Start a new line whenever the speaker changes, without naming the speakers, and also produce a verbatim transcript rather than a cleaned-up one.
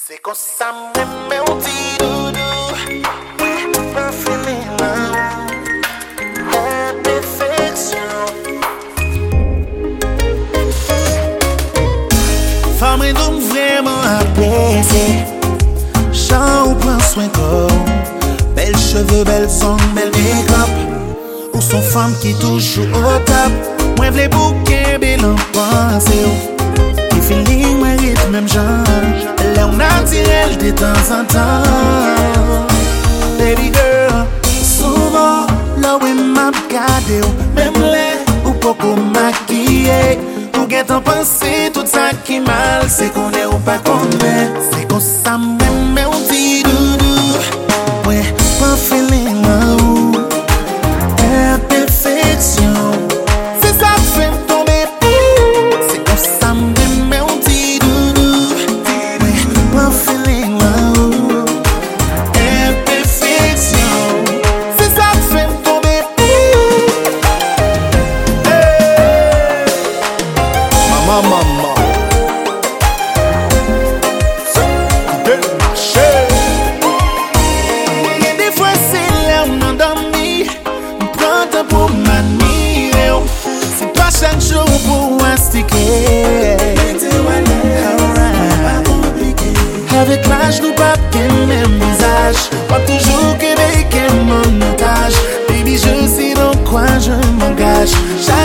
C'est comme ça même mon petit doudou. Pas feeling la perfection. Femme et donc vraiment apaisée. Chant ou prend soin corps. Belles cheveux, belles sons, belle make-up. Ou son femme qui toujours au top. Moi v'les bouquets, bel en pensée. Les feelings méritent même genre. Là on a tiré de temps en temps. Baby girl, souvent là où m'a gardé. Même les ou beaucoup maquillé. Ou get en pensée tout ça qui mal. C'est qu'on est ou pas qu'on est. C'est qu'on ça même mais on dit doudou. Ouais, pas feeling ou perfection. C'est ça que fait me tomber. C'est comme ça même mais on dit doudou. Ouais, pas feeling ou perfection. C'est ça que fait me tomber. Hey. Maman, maman. Pour m'admirer, c'est pas chaque jour pour mastiquer. Avec l'âge, nous pas qu'un même visage. Pas toujours que avec mon otage. Baby, je sais dans quoi je m'engage.